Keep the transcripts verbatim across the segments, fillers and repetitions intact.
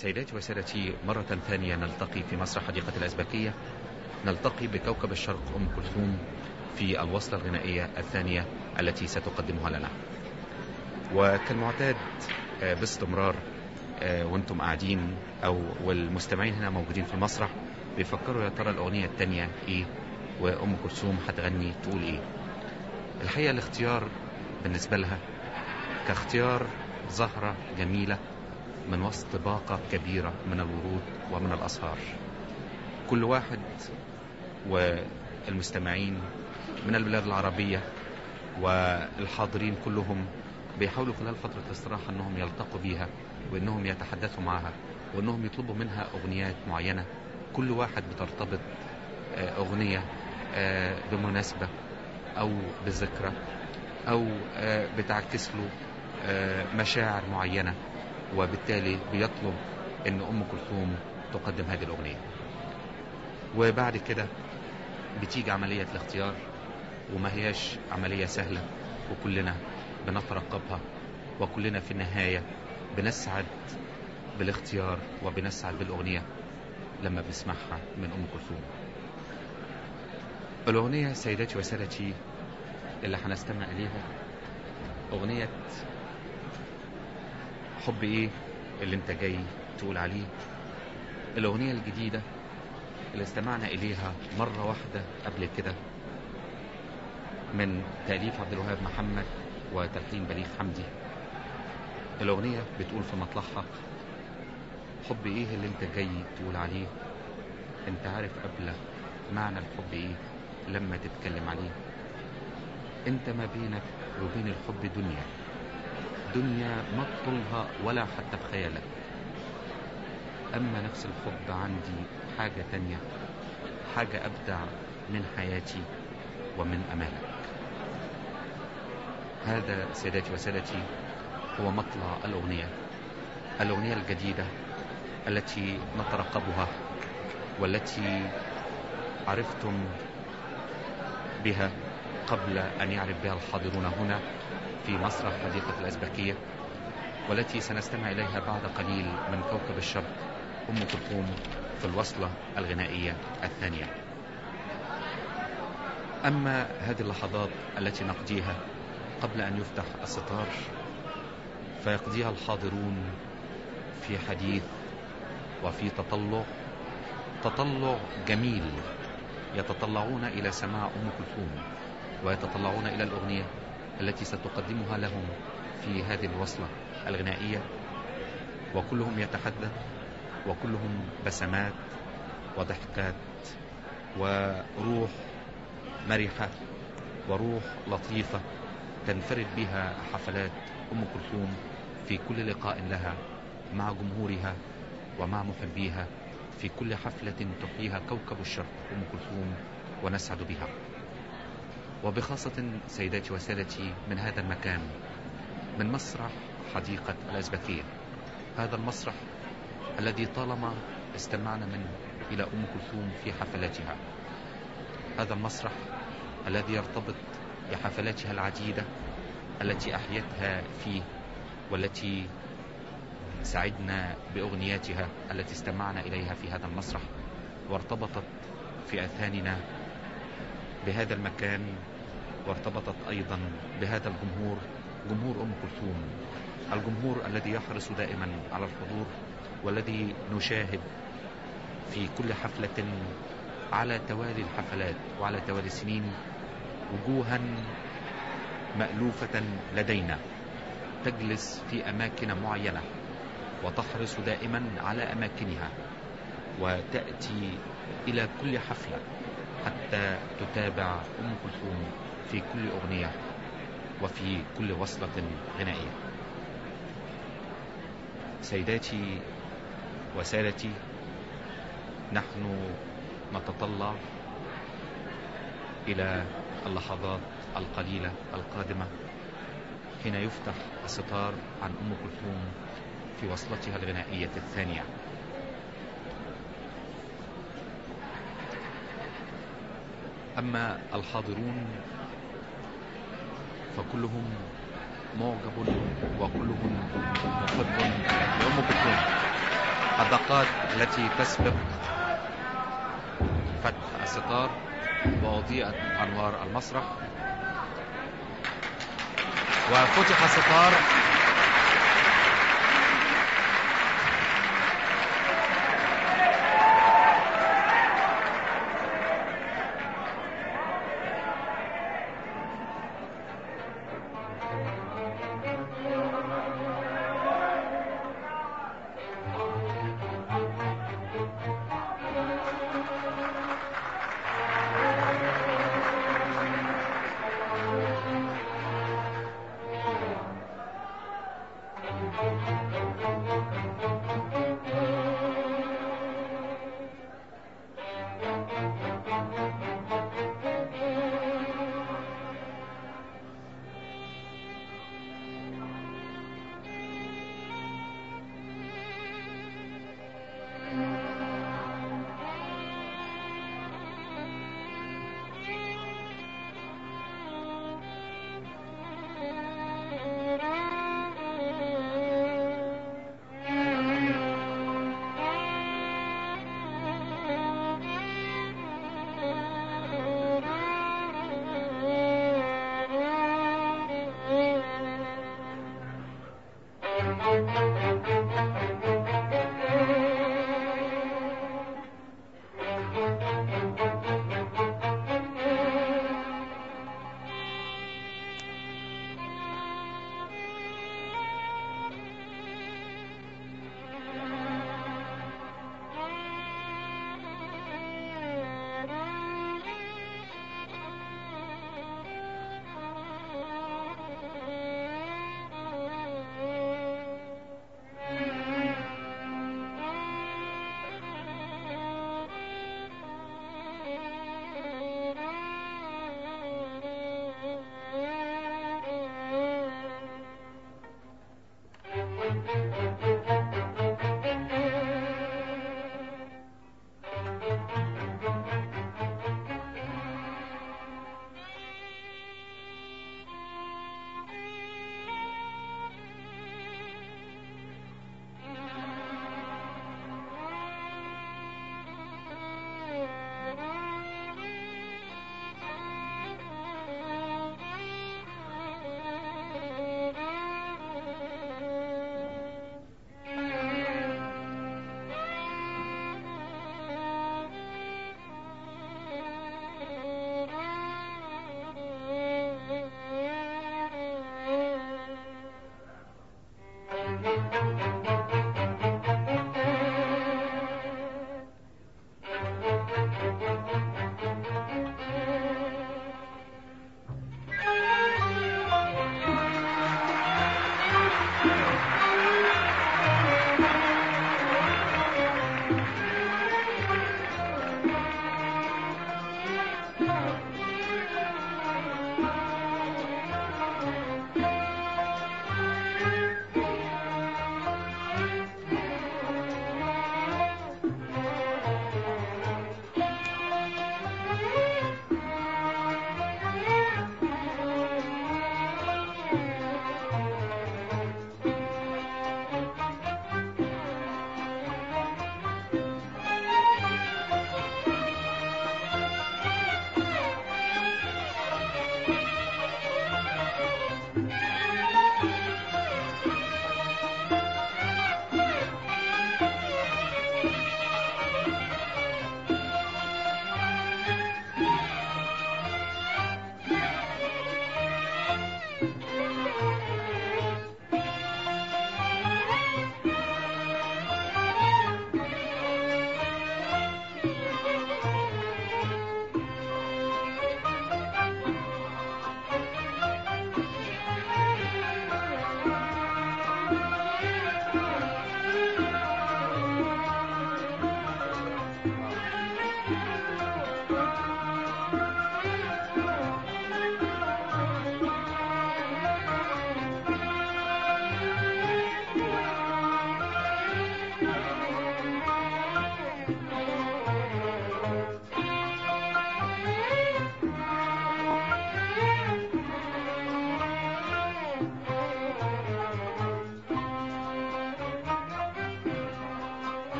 سيداتي وسادتي، مرة ثانية نلتقي في مسرح حديقة الأزبكية، نلتقي بكوكب الشرق أم كلثوم في الوصلة الغنائية الثانية التي ستقدمها لنا. وكالمعتاد باستمرار وانتم قاعدين أو والمستمعين هنا موجودين في المسرح بيفكروا يا ترى الأغنية الثانية إيه وأم كلثوم هتغني تقول إيه. الحقيقة الاختيار بالنسبة لها كاختيار زهرة جميلة من وسط باقة كبيرة من الورود ومن الأزهار. كل واحد والمستمعين من البلاد العربية والحاضرين كلهم بيحاولوا خلال فترة الاستراحة أنهم يلتقوا بيها وأنهم يتحدثوا معها وأنهم يطلبوا منها أغنيات معينة. كل واحد بترتبط أغنية بمناسبة أو بذكرى أو بتعكس له مشاعر معينة، وبالتالي بيطلب أن أم كلثوم تقدم هذه الأغنية. وبعد كده بتيجي عملية الاختيار، وما هياش عملية سهلة، وكلنا بنترقبها، وكلنا في النهاية بنسعد بالاختيار وبنسعد بالأغنية لما بنسمعها من أم كلثوم. الأغنية سيداتي وسادتي اللي هنستمع إليها أغنية حب إيه اللي انت جاي تقول عليه. الأغنية الجديدة اللي استمعنا إليها مرة واحدة قبل كده من تأليف عبد الوهاب محمد وتلحين بليغ حمدي. الأغنية بتقول في مطلعها حب إيه اللي انت جاي تقول عليه، انت عارف قبل معنى الحب إيه لما تتكلم عليه. انت ما بينك وبين الحب دنيا دنيا ما تطولها ولا حتى بخيالك، أما نفس الحب عندي حاجة تانية، حاجة أبدع من حياتي ومن أمالك. هذا سيداتي وسادتي هو مطلع الأغنية الأغنية الجديدة التي نترقبها والتي عرفتم بها قبل أن يعرف بها الحاضرون هنا في مسرح حديقة الأزبكية، والتي سنستمع إليها بعد قليل من كوكب الشرق أم كلثوم في الوصلة الغنائية الثانية. أما هذه اللحظات التي نقضيها قبل أن يفتح الستار فيقضيها الحاضرون في حديث وفي تطلع تطلع جميل، يتطلعون إلى سماع أم كلثوم ويتطلعون إلى الأغنية التي ستقدمها لهم في هذه الوصلة الغنائية، وكلهم يتحدث وكلهم بسمات وضحكات وروح مرحة وروح لطيفة تنفرد بها حفلات أم كلثوم في كل لقاء لها مع جمهورها ومع محبيها، في كل حفلة تحييها كوكب الشرق أم كلثوم ونسعد بها. وبخاصة سيداتي وسادتي من هذا المكان، من مسرح حديقة الأزبكية، هذا المسرح الذي طالما استمعنا منه إلى أم كلثوم في حفلاتها، هذا المسرح الذي يرتبط بحفلاتها العديدة التي أحيتها فيه والتي سعدنا بأغنياتها التي استمعنا إليها في هذا المسرح، وارتبطت في أذهاننا بهذا المكان، وارتبطت أيضا بهذا الجمهور، جمهور أم كلثوم، الجمهور الذي يحرص دائما على الحضور والذي نشاهد في كل حفلة على توالي الحفلات وعلى توالي السنين وجوها مألوفة لدينا تجلس في أماكن معينة وتحرص دائما على أماكنها وتأتي إلى كل حفلة حتى تتابع أم كلثوم في كل أغنية وفي كل وصلة غنائية. سيداتي وسادتي، نحن نتطلع إلى اللحظات القليلة القادمة حين يفتح الستار عن أم كلثوم في وصلتها الغنائية الثانية. أما الحاضرون فكلهم معجب وكلهم محب لأم كلثوم. الدقات التي تسبق فتح الستار وأضيئت أنوار المسرح وفتح الستار.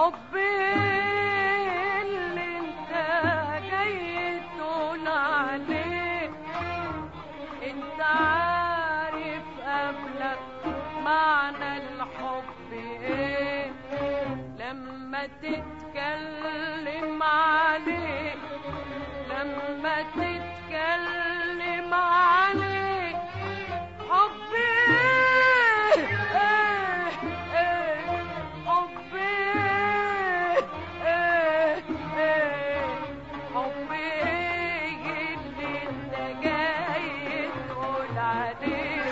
حبي اللي انت جاي تقول عليه، انت عارف قبلك معنى الحب ايه، لما تتكلم عليه، لما تتكلم عليه حبي ايه ايه حبي ايه ايه حبي ايه اللي انت جاي تقول عليه.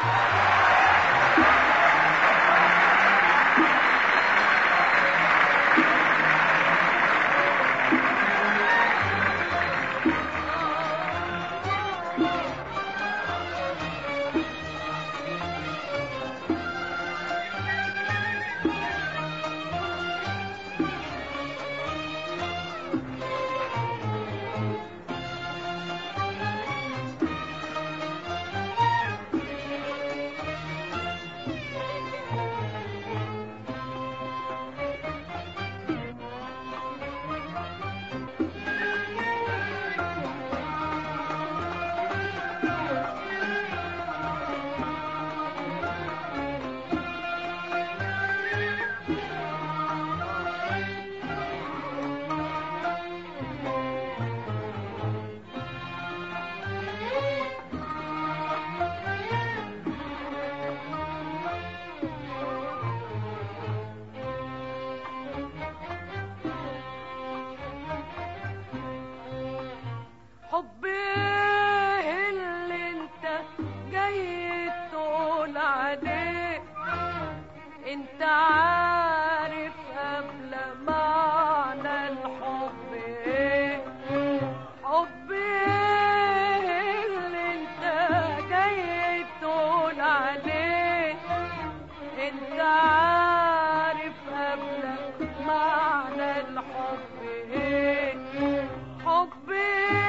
حبي اللي انت جاي تقول عليه، انت عارف قبل معنى الحب ايه، حبي اللي انت جاي تقول عليه، انت عارف قبل معنى الحب ايه، حبي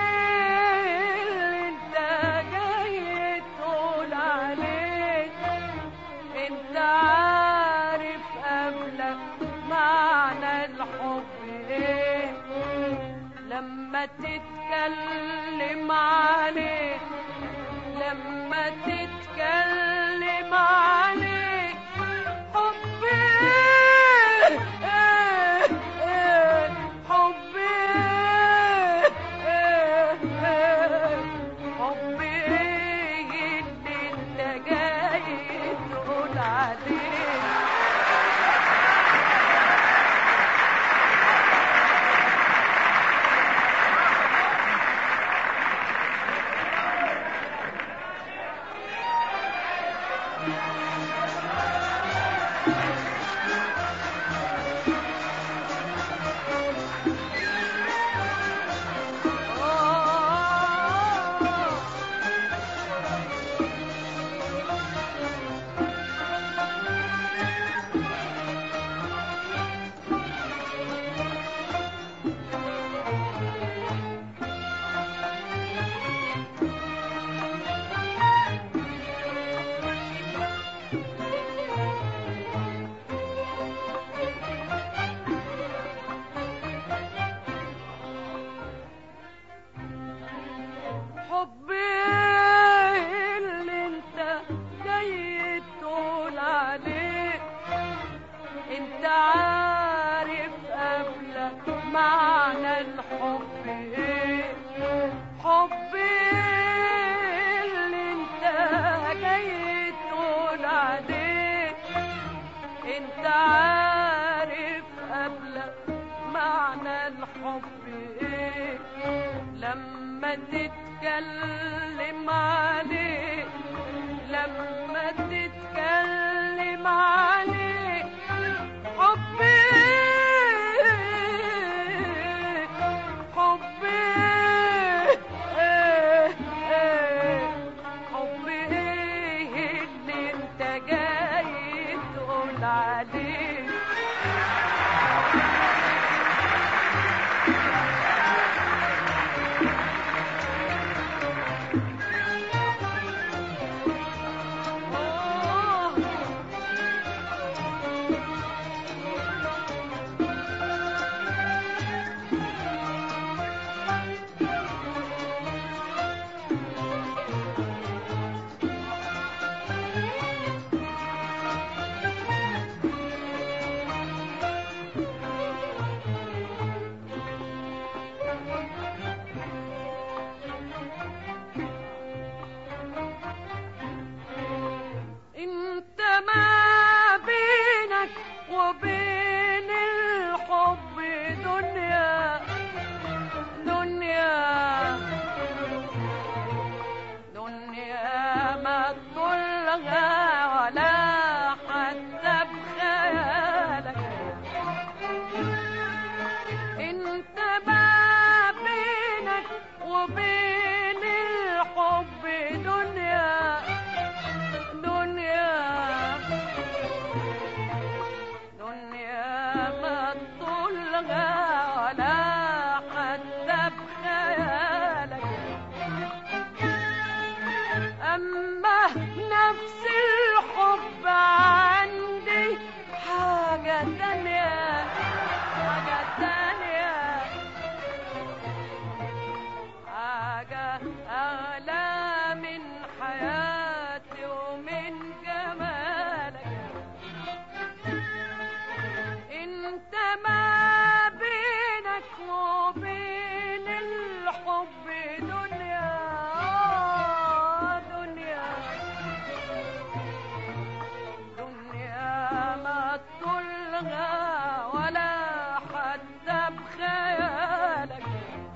انت عارف قبلك معنى الحب ايه، لما تتكلم عليه، لما تتكلم عليه حبي ايه ايه حبي ايه ايه حبي ايه اللي انت جاي تقول عليه. حبي اللي انت جاي تقول عليه، انت عارف قبلك معنى الحب ايه، حبي اللي انت جاي تقول عليه، انت عارف قبلك معنى الحب ايه، لما تتكلم عليه، لما تتكلم عليه حبي حبي ايه ايه حبي ايه اللي انت جاي تقول عليه. تانية حاجة أغلى من حياتي ومن جمالك انت ما بينك وبين الحب دنيا دنيا دنيا ما تطلها ولا حتى بخيالك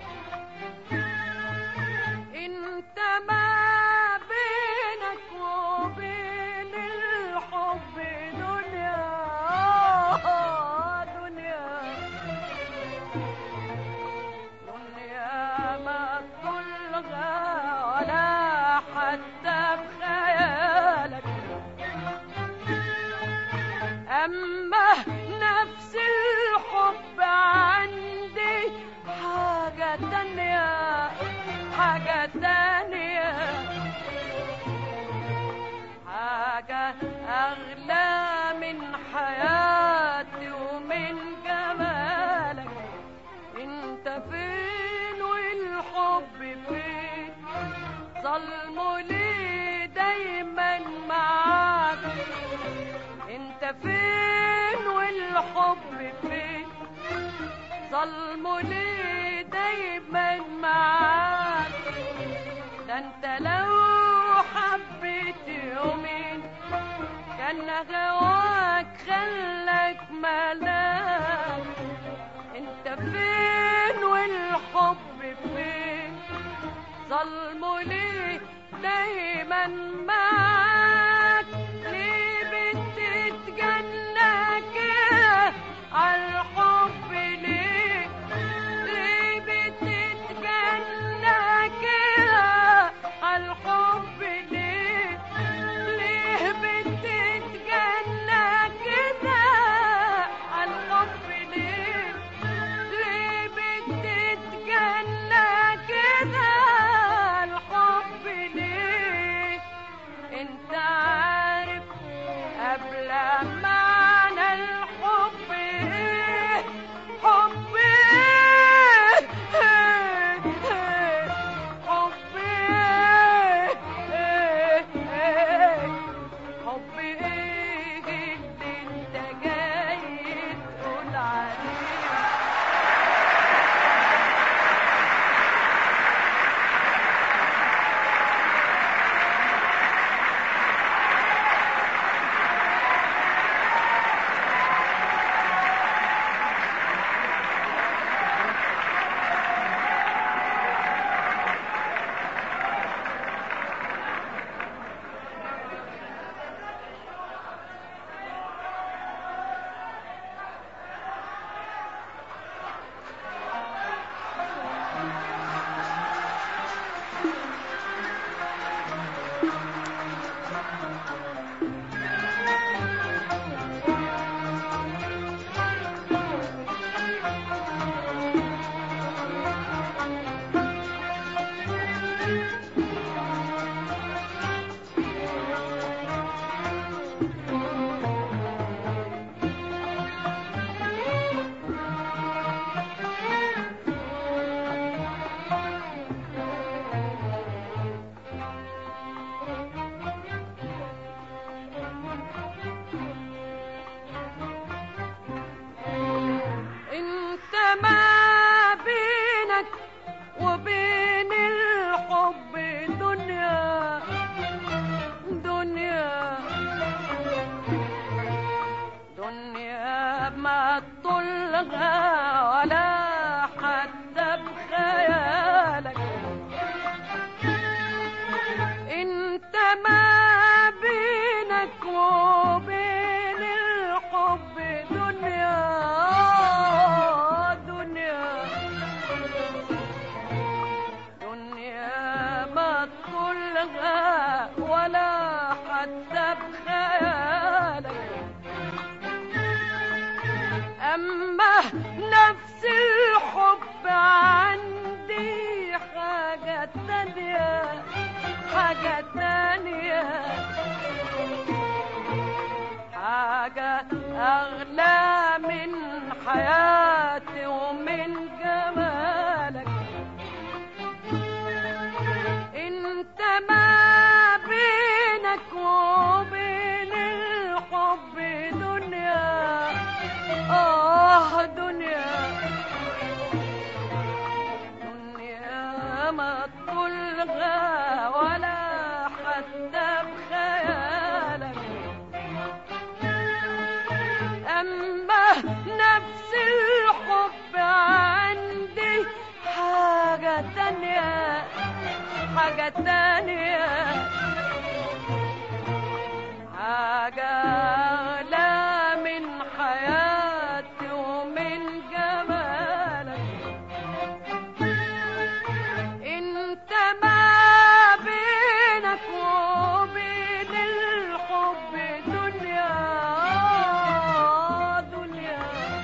انت ما بينك وبين الحب دنيا دنيا دنيا ما تطلها ولا حتى بخيالك اما نفس الحب عندي حاجة تانية حاجة تانية حاجة أغلى من حياتي ومن جمالك انت فين والحب فين ظلموا ليه دايما معاك انت فين والحب فين ظلموا ليه دايما معاك ده انت لو حبيت يومين كان هواك خلك ملاك انت فين والحب فين ظلموا ليه دايما معاك ليه بتتجنى كده عالحب ليه ليه بتتجنى كده عالحب ليه ليه بتتجنى كده عالحب ليه ليه بتتجنى كده عالحب ليه انت عارف قبل معنى الحب ايه حب ايه حب ايه حب ايه اللي انت جاي تقول عليه حاجة أغلى من حياتي حاجة تانية حاجة أغلى من حياتي ومن جمالك انت ما بينك وبين الحب دنيا دنيا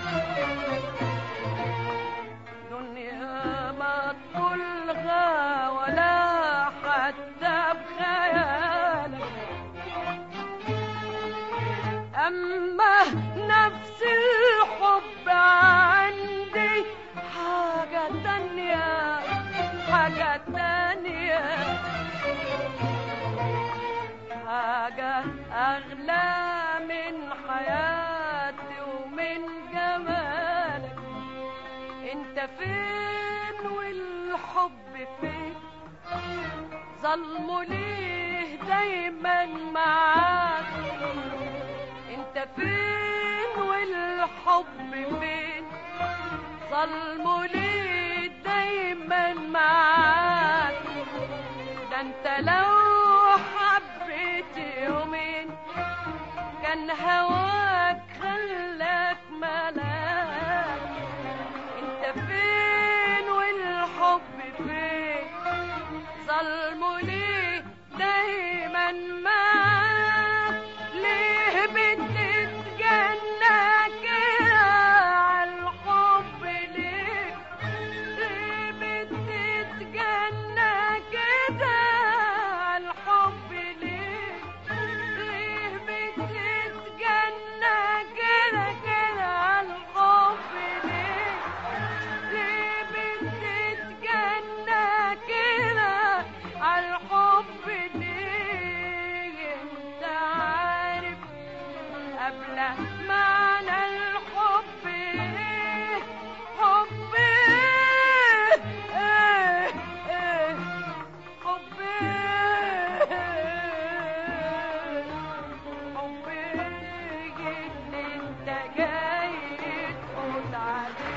دنيا ما تطولها ولا حتى بخيالك أما نفس الحب عندي حاجة تانية حاجة تانية حاجة أغلى من حياتي ومن جمالك انت فين والحب فين ظلمه ليه دايما معاك انت فين والحب فين ظلمه ليه دايما معاك ده انت لو حبيت يومين كان هواك خلاك ملاك انت فين والحب فين ظلمه ليه دايما معاك ليه بتتجنى كده عالحب ليه ليه بتتجنى كده عالحب ليه ليه بتتجنى كده كده عالحب ليه ليه بتتجنى كده عالحب ليه انت عارف قبل معنى الحب ايه حب ايه ايه ايه حب ايه حب ايه اللي انت جاي تقول عليه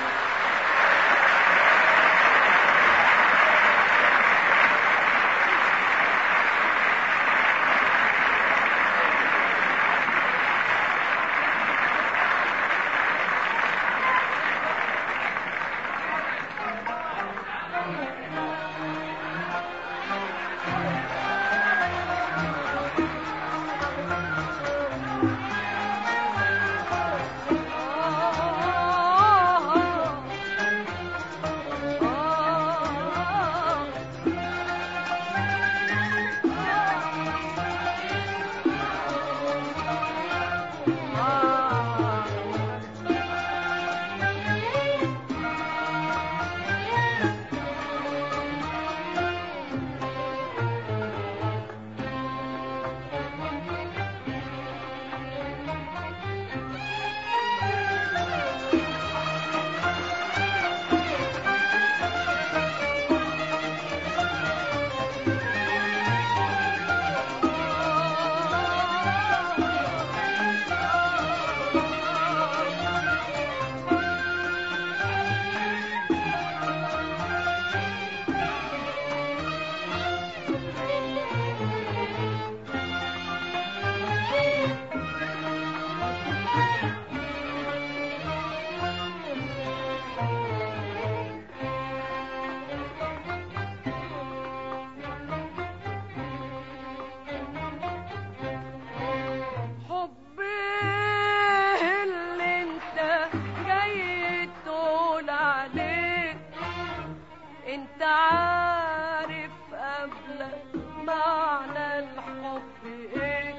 انت عارف قبل معنى الحب ايه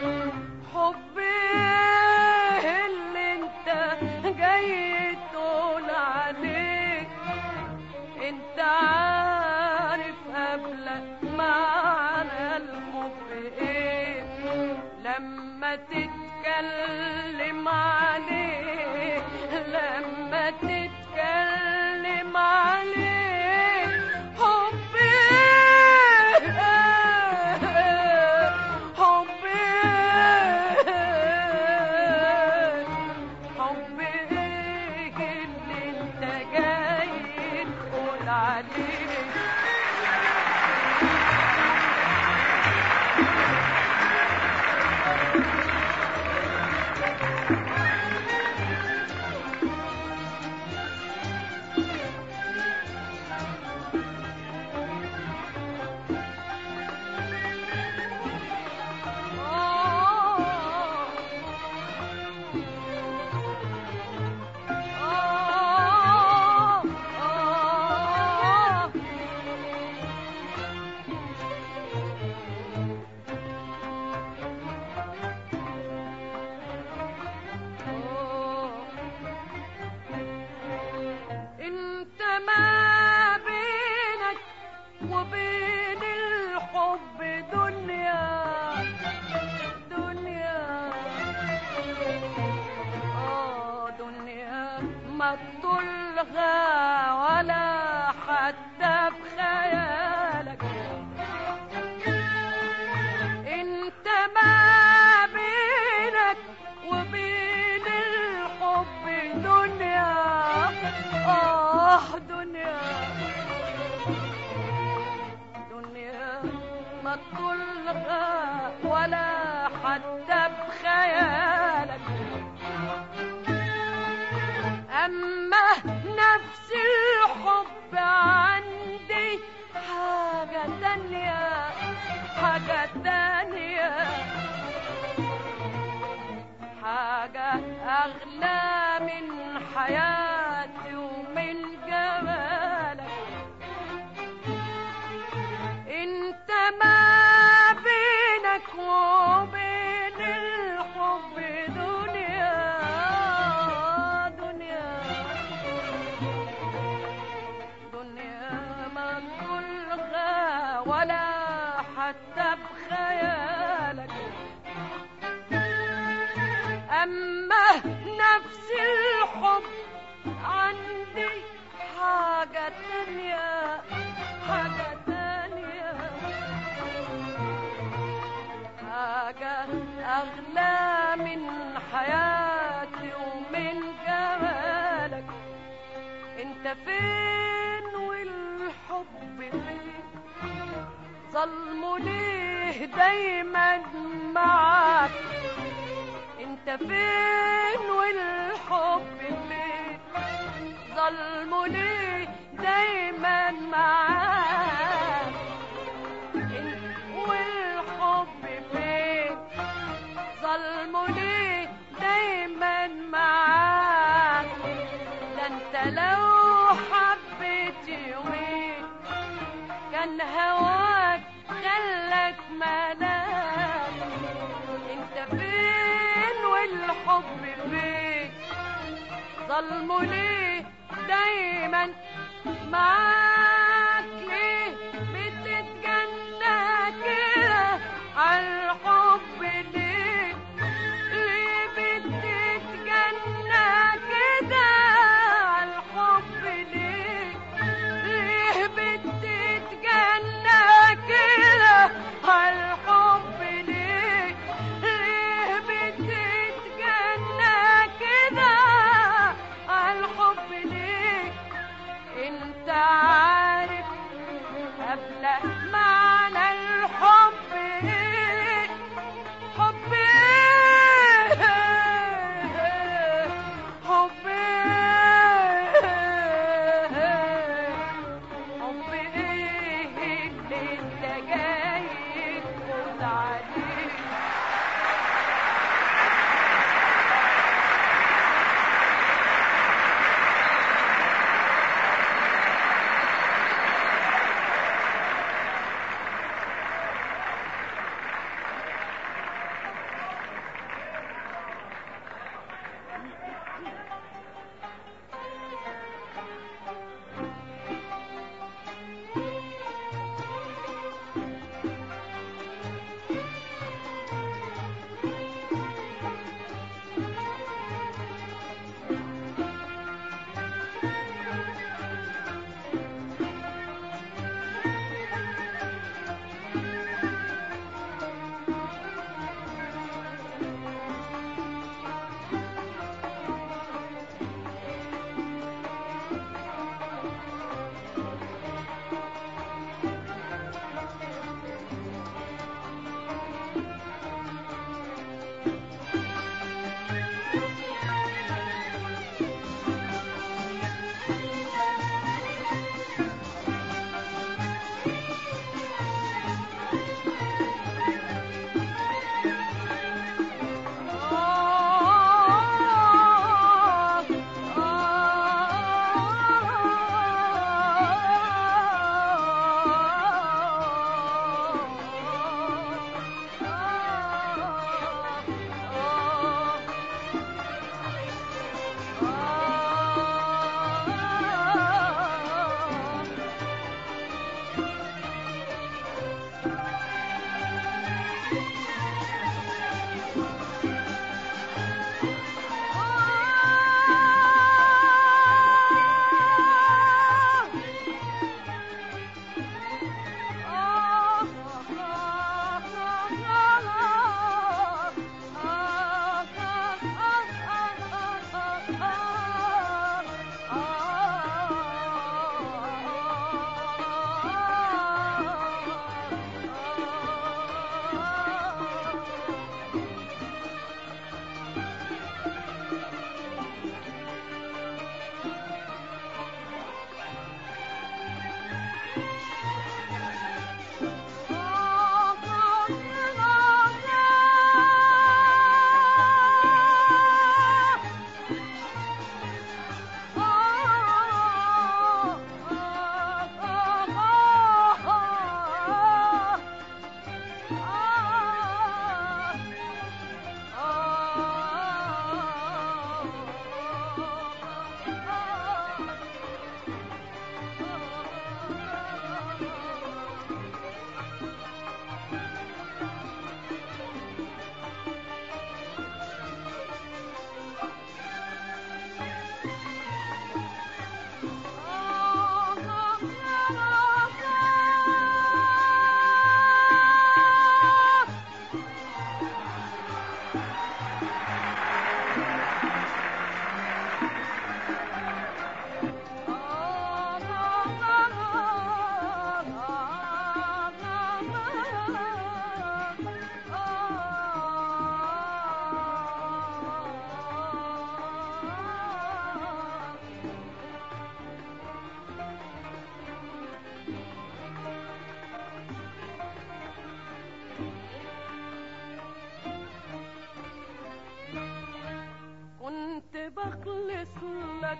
حب ايه اللي انت جاي تقول عليه انت عارف قبل معنى الحب ايه لما تتكلم عليه لما تتكلم عليه عليك ما تطولها ولا حتى بخيالك. انت ما بينك وبين الحب دنيا، اه دنيا دنيا ما تطولها ولا حتى بخيالك. أما نفس الحب عندي حاجة تانية، حاجة تانية، حاجة أغلى من حياتي ومن جمالك. انت ما بينك وبين الحب دنيا، دنيا دنيا ما تطولها ولا حتى بخيالك. اما نفس الحب عندي حاجة تانية، حاجة تانية، حاجة أغلى من حياتي ومن جمالك. انت فين والحب فين؟ ظلمه ليه دايما معاك؟ انت فين والحب فين؟ ظلمه ليه دايما معاك؟ والحب فين؟ ظلمه ليه دايما معاك؟ ده انت لو حبيت يومين كان هواك خلك ملاك. انت فين والحب فين؟ ظلمه ليه دايما معاك؟ ليه بتتجنى كده عالحب؟ ليه ليه بتتجنى كده عالحب؟ ليه ليه بتتجنى كده عالحب؟ ليه ليه بتتجنى كده عالحب؟ ليه انت عارف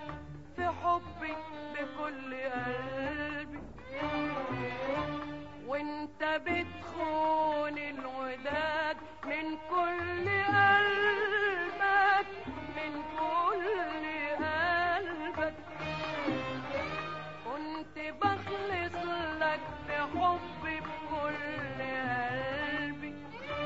في حبي بكل قلبي، وانت بتخون الوداد من كل قلبك، من كل قلبك. كنت بخلص لك بحبي بكل قلبي،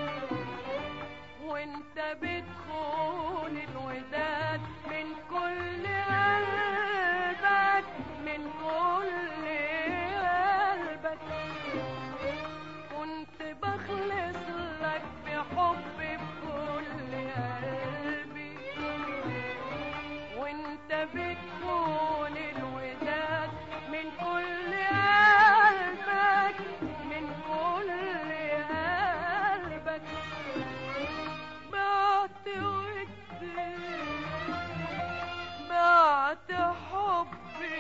وانت بتخون الوداد من كل قلبك، من كل قلبك. كنت بخلص لك بحبي بكل قلبي، وانت بتخون الوداد من كل قلبك، من كل قلبك. بعت ودي، بعت حبي،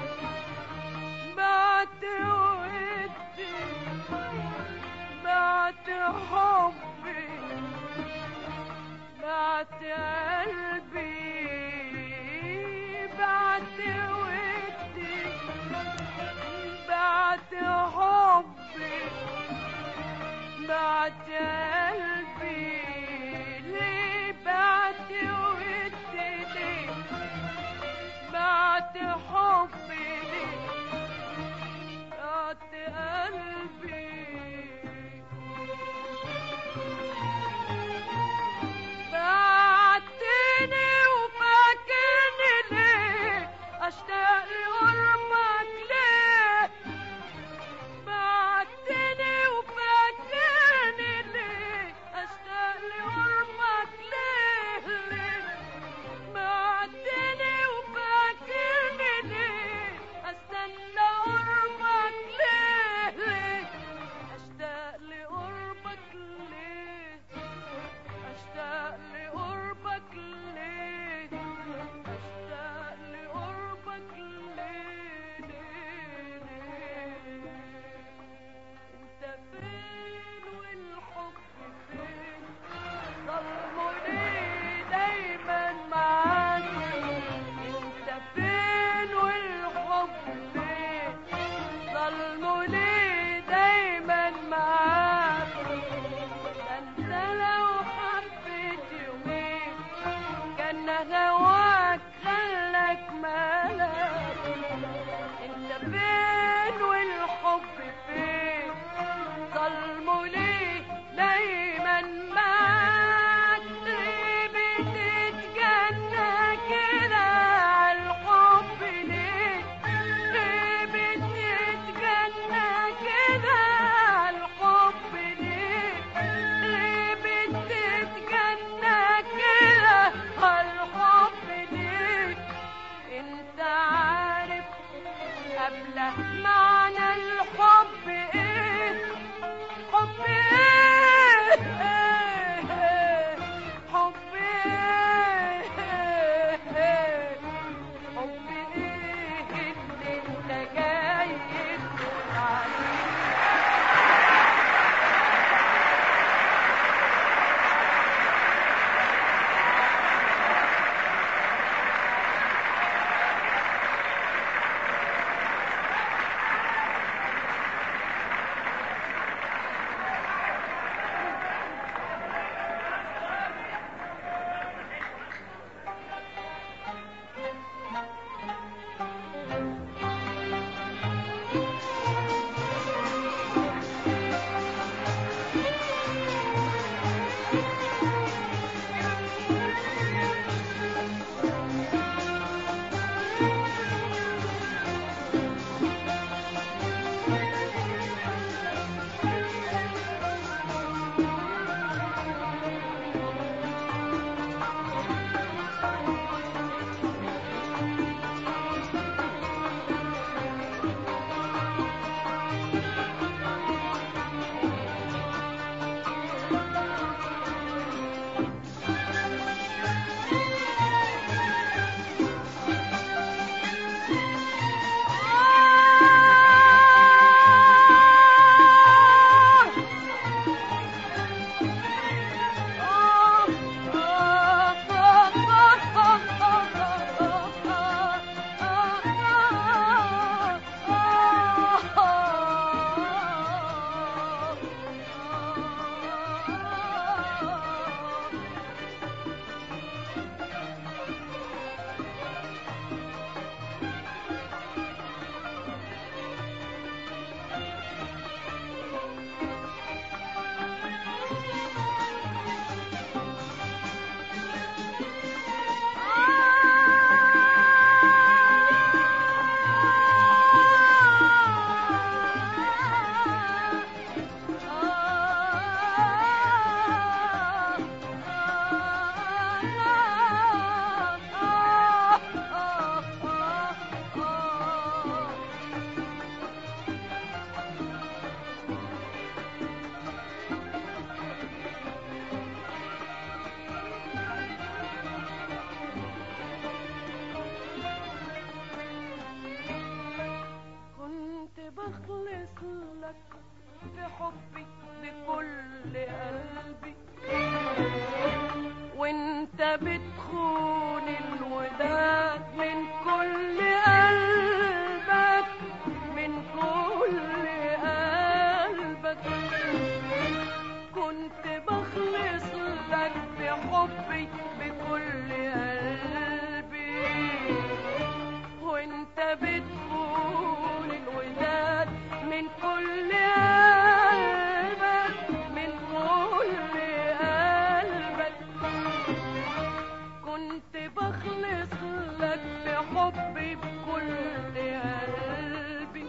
بعت ودي، بعت حبي، بعت قلبي، بعت ودي، بعت حبي، بعت قلبي. ليه بعت ودي؟ ليه بعت حبي؟ ليه بعت قلبي؟ بعتني وفاكرني ليه؟ اشتاق لقربك ليه؟ بعتني وفاكرني ليه؟ اشتاق لقربك ليه؟ ليه بعتني وفاكرني ليه؟ استنى قربك ليه؟ ليه اشتاق لقربك ليه؟ اشتاق لقربك ليه؟ اشتاق لقربك ليه؟ ليه ليه؟ انت فين والحب فين؟ ظلموني دايما معاك. انت فين والحب فين؟ ظلموني دايما معاك. انت لو حبيت يومين كان هواك خلك ملاك. انت فين والحب فين؟ ظلموني دايما معاك. ليه بتتجنى كده عالحب ليه؟ ليه بتتجنى كده عالحب ليه؟ ليه بتتجنى كده عالحب ليه؟ انت عارف قبل معنى الحب ايه؟ حب ايه؟ حب ايه؟ حب ايه اللي انت جاي تقول عليه؟ حبي بكل قلبي، وانت بتخون الوداد من كل قلبك، من كل قلبك. كنت بخلص لك بحبي بكل قلبي، وانت بتخون الوداد من كل قلبك، من كل قلبك. كنت بخلص لك بحبي بكل قلبي،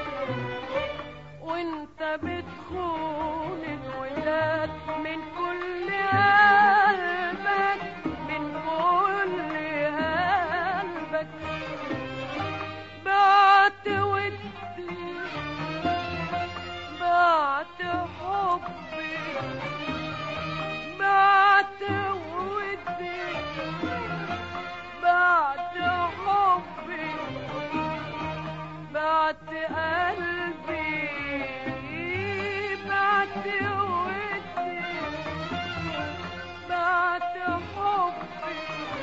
وانت بتخون الوداد من كل قلبك، من كل قلبك. بعت ودي، بعت حبي، بعت ودي، بعت حبي، بعت قلبي، بعت ودي، بعت حبي،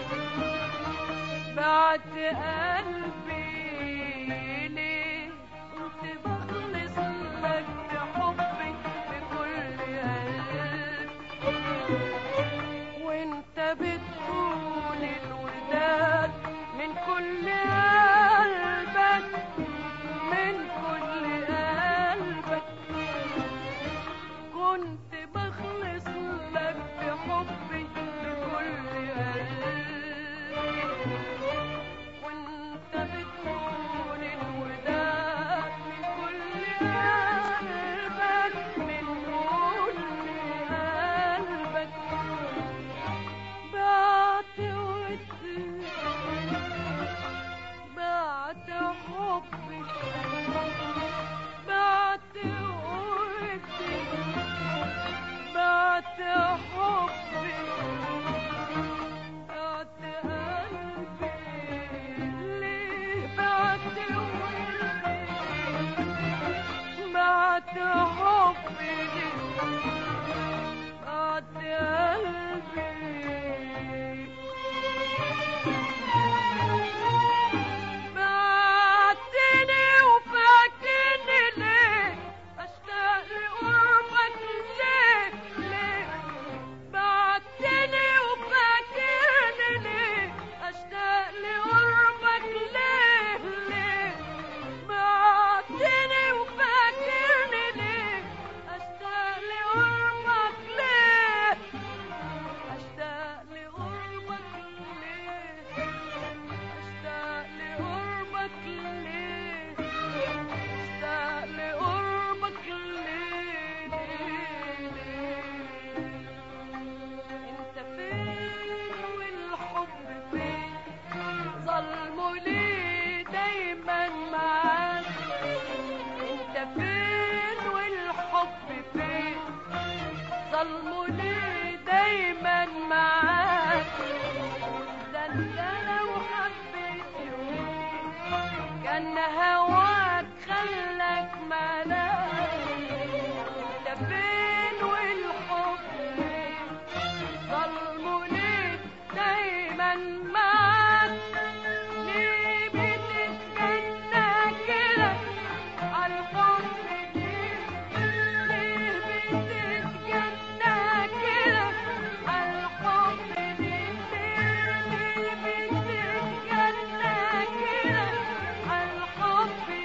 بعت قلبي. ليه كنت بخلص لك بحبي بكل قلبي، وانت بتخون الوداد من كل قلبك، من كل قلبك. كنت بخلص لك بحبي بكل قلبي، وانت بتخون الوداد من كل قلبك، من كل قلبك. بعت ودي، بعت حبي، بعت ودي، بعت حبي، بعت قلبي. ليه بعت ودي، بعت حبي، بعت قلبي. بعتني وفاكرني ليه، اشتاق لقربك ليه، ليه. بعتني وفاكرني ليه، اشتاق لقربك ليه، ليه. بعتني وفاكرني ليه، اشتاق لقربك ليه، اشتاق لقربك ليه، اشتاق لقربك ليه، اشتاق لقربك ليه، ليه. انت فين والحب فين، ظلمه ليه دايما معاك. انت فين والحب فين، ظلمه ليه دايما معاك. ده انت لو حبيت يومين كان هواك خلك ملاك. انت فين والحب فين، ظلمه ليه دايما معاك. ليه بتتجنى كده عالحب ليه، ليه بتتجنى كده عالحب ليه، ليه بتتجنى كده عالحب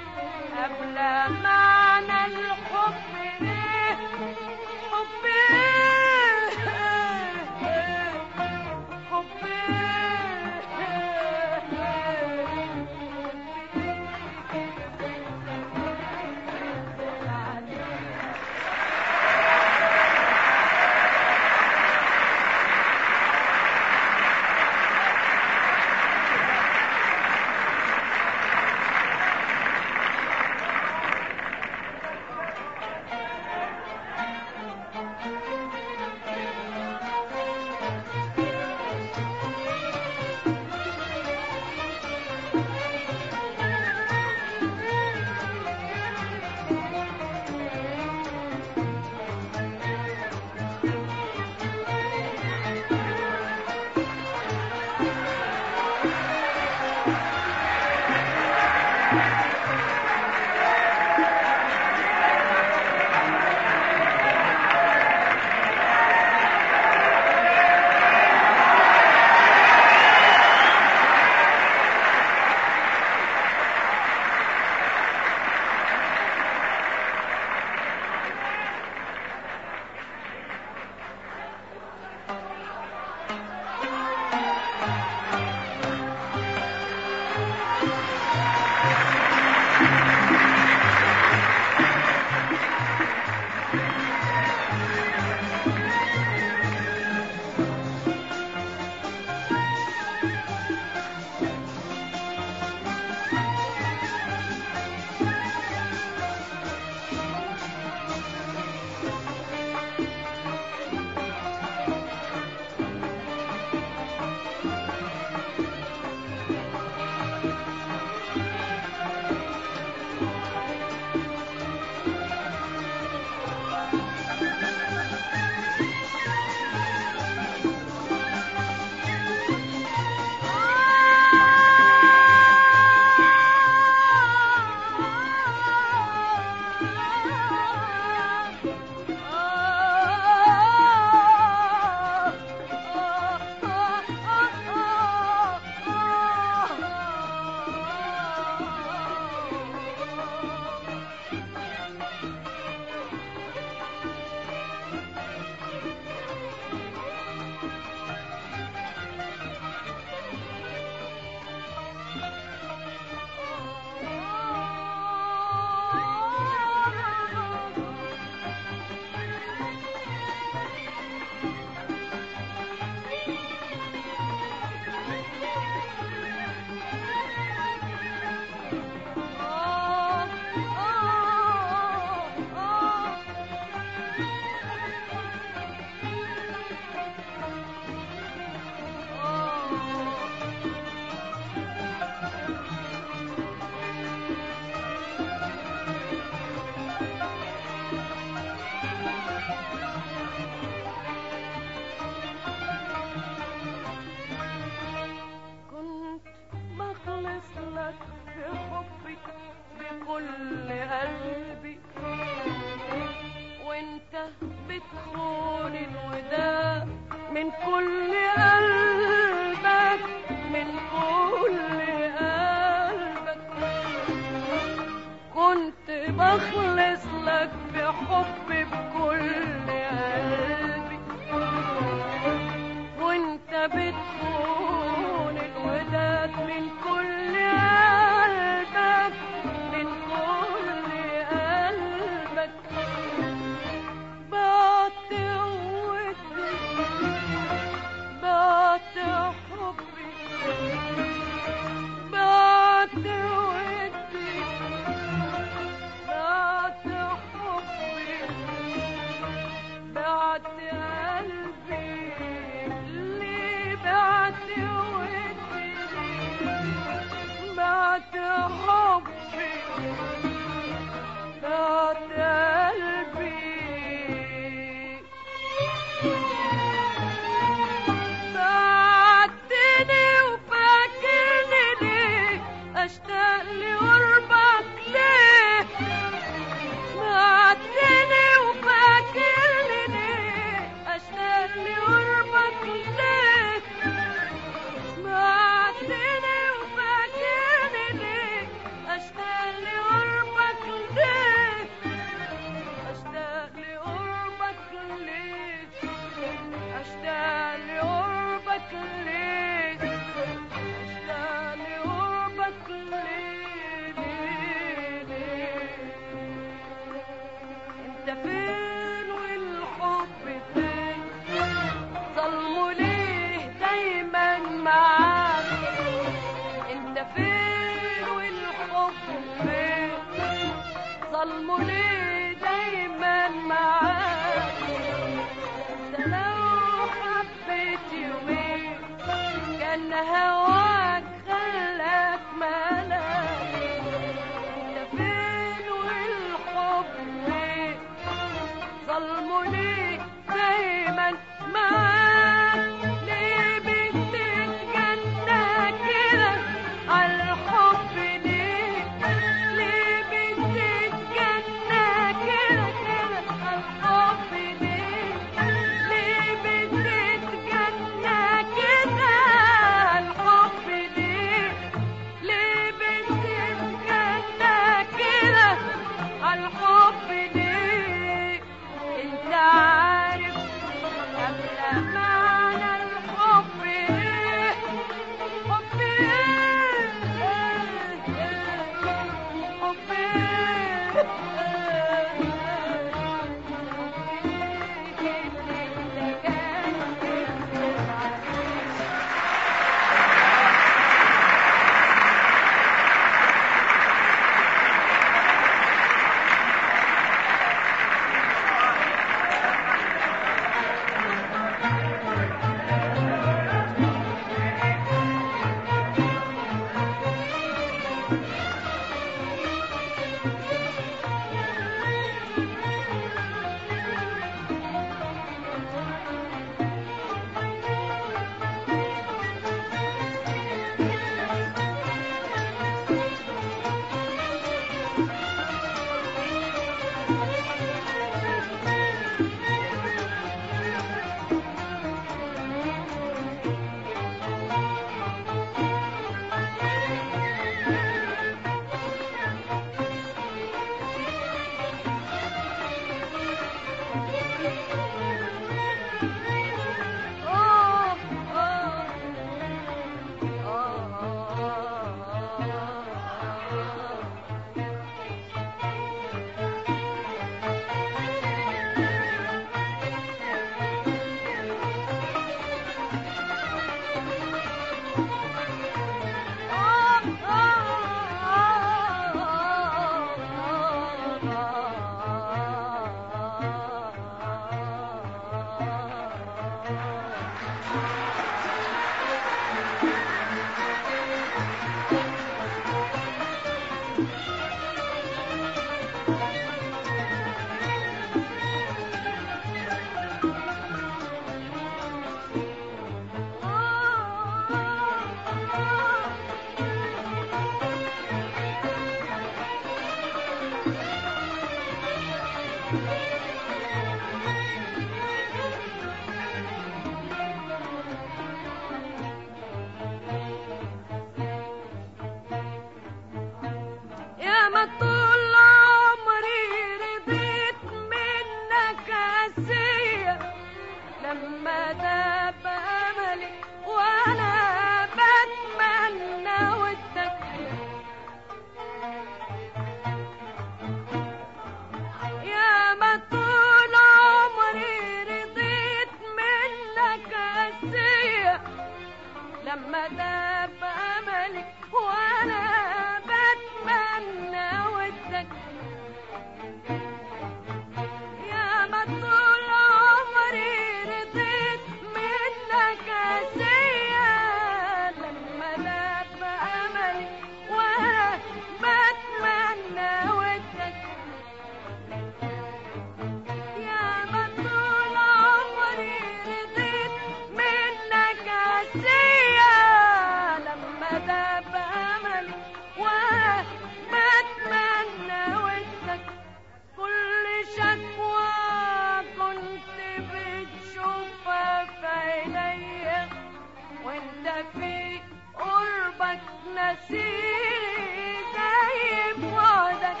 نسيني زي بعدك.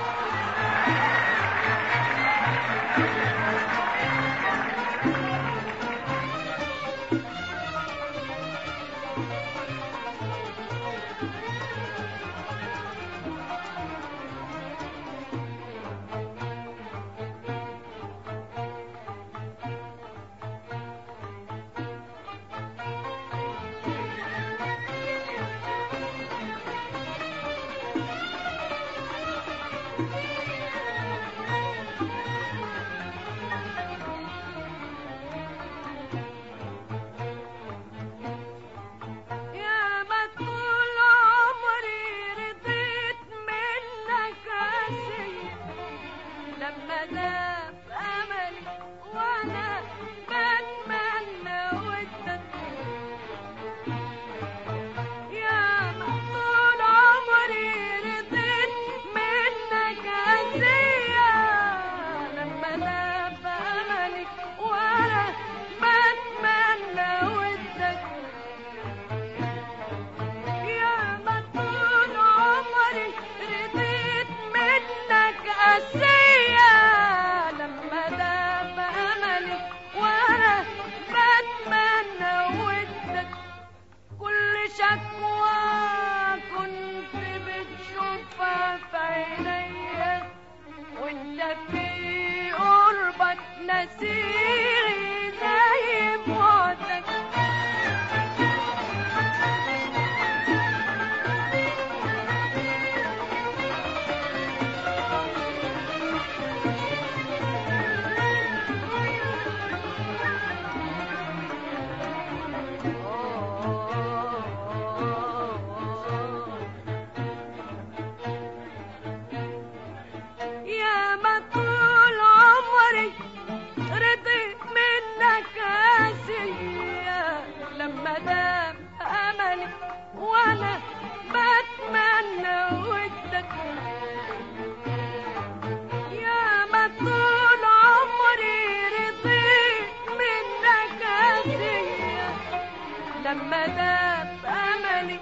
لما داب أملي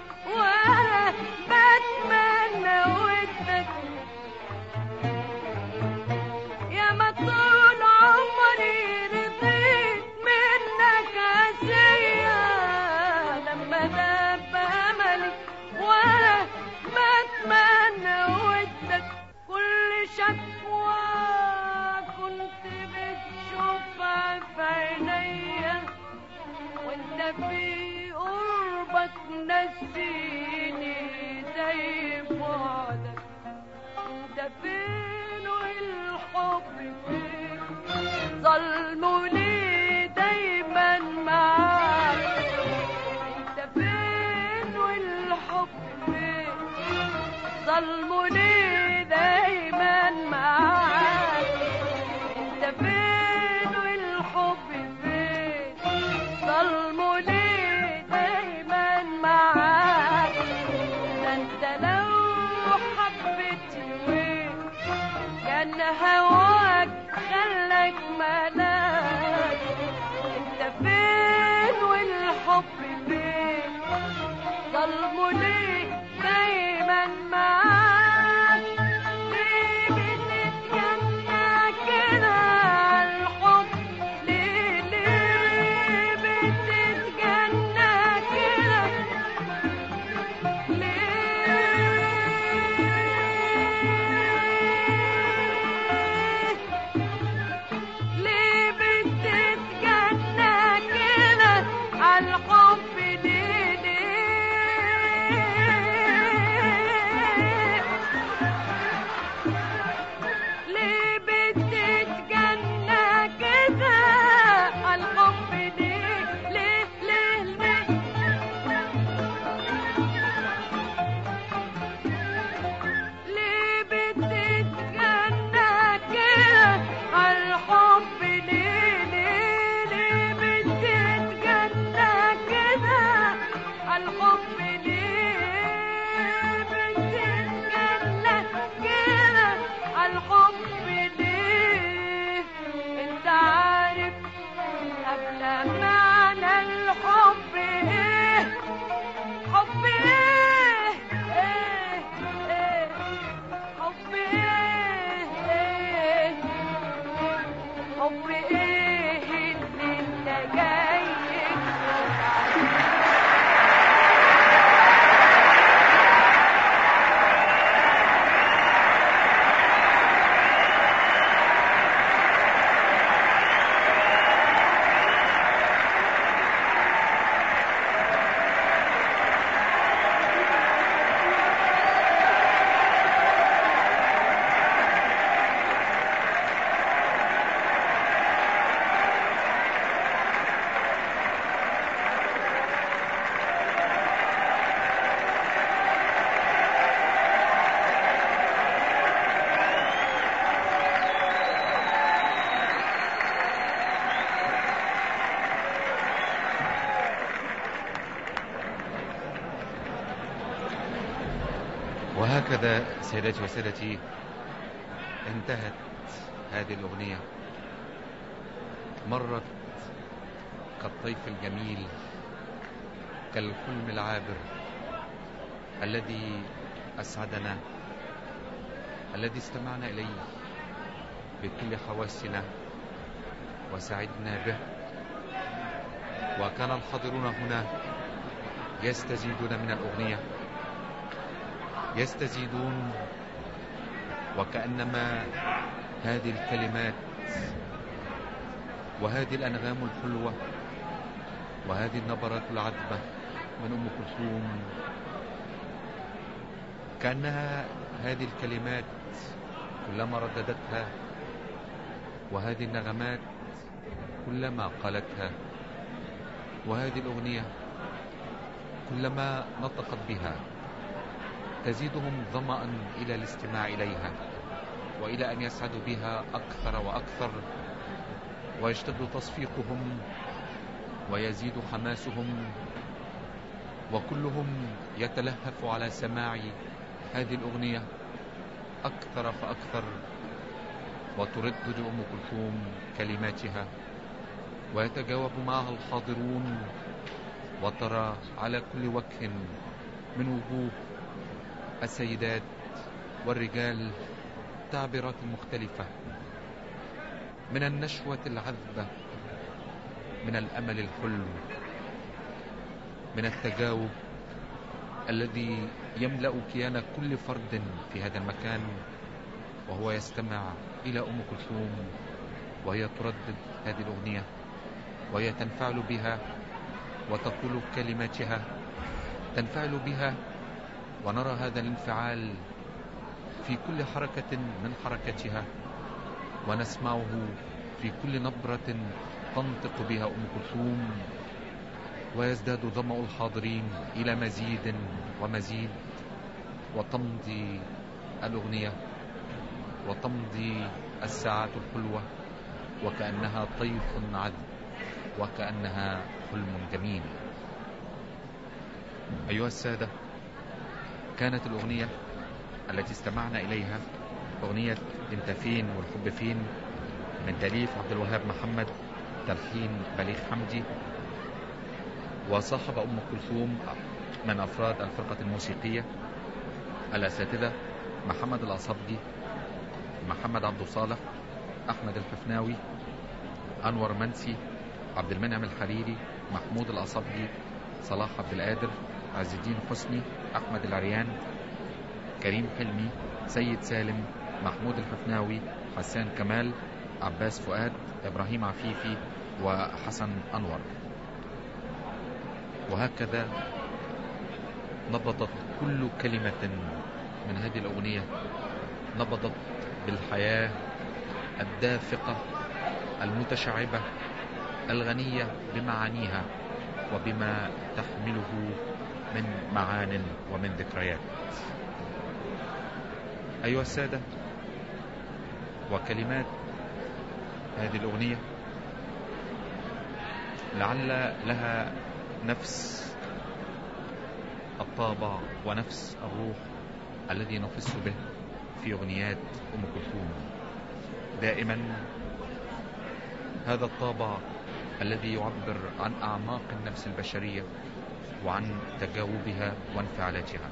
وأنا بتمنى ودك يا ما طول عمري رضيت منك عزية لما داب أملي وأنا بتمنى ودك كل شكوى كنت بتشوفها في عينيا وانت في قربك نسيني زي بعدك انت فين والحب فين ظلموني دايما معاك انت فين والحب فين ظلموني دايما معاك انت فين والحب فين ظلموني دايما معاك ده انت لو حبيتني وين كان هواك خلك ملاك انت فين والحب فين ظلموني دايما معاك ليه بتتجنى كده وهكذا سيداتي وسادتي انتهت هذه الأغنية. مرت كالطيف الجميل، كالحلم العابر الذي أسعدنا، الذي استمعنا إليه بكل حواسنا وسعدنا به. وكان الحاضرون هنا يستزيدون من الأغنية، يستزيدون، وكأنما هذه الكلمات وهذه الأنغام الحلوة وهذه النبرات العذبة من أم كلثوم، كأنها هذه الكلمات كلما رددتها وهذه النغمات كلما قالتها وهذه الأغنية كلما نطقت بها تزيدهم ظمأ إلى الاستماع إليها وإلى أن يسعدوا بها أكثر وأكثر، ويشتد تصفيقهم ويزيد حماسهم، وكلهم يتلهف على سماع هذه الأغنية أكثر فأكثر، وتردد أم كلثوم كلماتها ويتجاوب معها الحاضرون، وترى على كل وجه من وجوه السيدات والرجال تعبيرات مختلفة من النشوة العذبة، من الأمل الحلو، من التجاوب الذي يملأ كيان كل فرد في هذا المكان وهو يستمع إلى أم كلثوم وهي تردد هذه الأغنية وهي تنفعل بها وتقول كلماتها، تنفعل بها، ونرى هذا الانفعال في كل حركة من حركتها، ونسمعه في كل نبرة تنطق بها أم كلثوم، ويزداد ظمأ الحاضرين إلى مزيد ومزيد، وتمضي الأغنية وتمضي الساعات الحلوة وكأنها طيف عذب وكأنها حلم جميل. أيها السادة، كانت الأغنية التي استمعنا إليها أغنية انت فين والحب فين من تأليف عبد الوهاب محمد، تلحين بليغ حمدي، وصاحب أم كلثوم من أفراد الفرقة الموسيقية الأساتذة محمد الأصبجي، محمد عبد صالح، أحمد الحفناوي، أنور منسي، عبد المنعم الحريري، محمود الأصبجي، صلاح عبد القادر، عز الدين حسني، أحمد العريان، كريم حلمي، سيد سالم، محمود الحفناوي، حسان كمال، عباس فؤاد، إبراهيم عفيفي، وحسن أنور. وهكذا نبضت كل كلمة من هذه الأغنية، نبضت بالحياة الدافقة المتشعبة الغنية بمعانيها وبما تحمله من معان ومن ذكريات. أيها السادة، وكلمات هذه الأغنية لعل لها نفس الطابع ونفس الروح الذي نفس به في أغنيات أم كلثوم. دائما هذا الطابع الذي يعبر عن أعماق النفس البشرية وعن تجاوبها وانفعالاتها.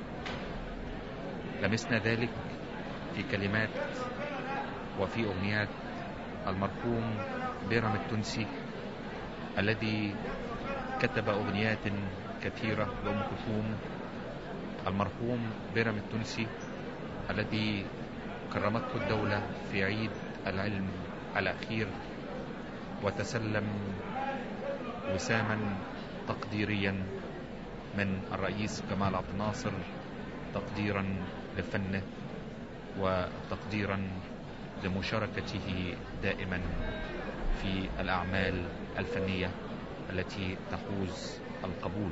لمسنا ذلك في كلمات وفي أغنيات المرحوم بيرم التونسي الذي كتب أغنيات كثيرة لأم كلثوم. المرحوم بيرم التونسي الذي كرمته الدولة في عيد العلم الأخير وتسلم وساما تقديريا من الرئيس جمال عبد الناصر، تقديرا لفنه وتقديرا لمشاركته دائما في الأعمال الفنية التي تحوز القبول.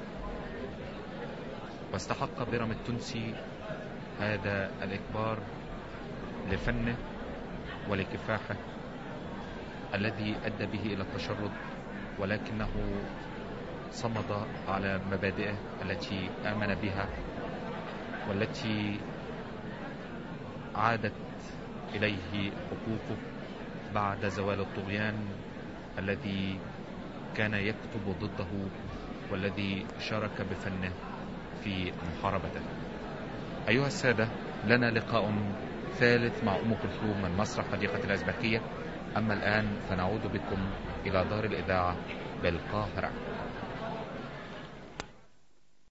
واستحق بيرم التونسي هذا الإكبار لفنه ولكفاحه الذي أدى به إلى التشرد، ولكنه صمد على مبادئه التي آمن بها والتي عادت إليه حقوقه بعد زوال الطغيان الذي كان يكتب ضده والذي شارك بفنه في محاربته. أيها السادة، لنا لقاء ثالث مع أم كلثوم من مسرح حديقة الأزبكية. أما الآن فنعود بكم إلى دار الإذاعة بالقاهرة.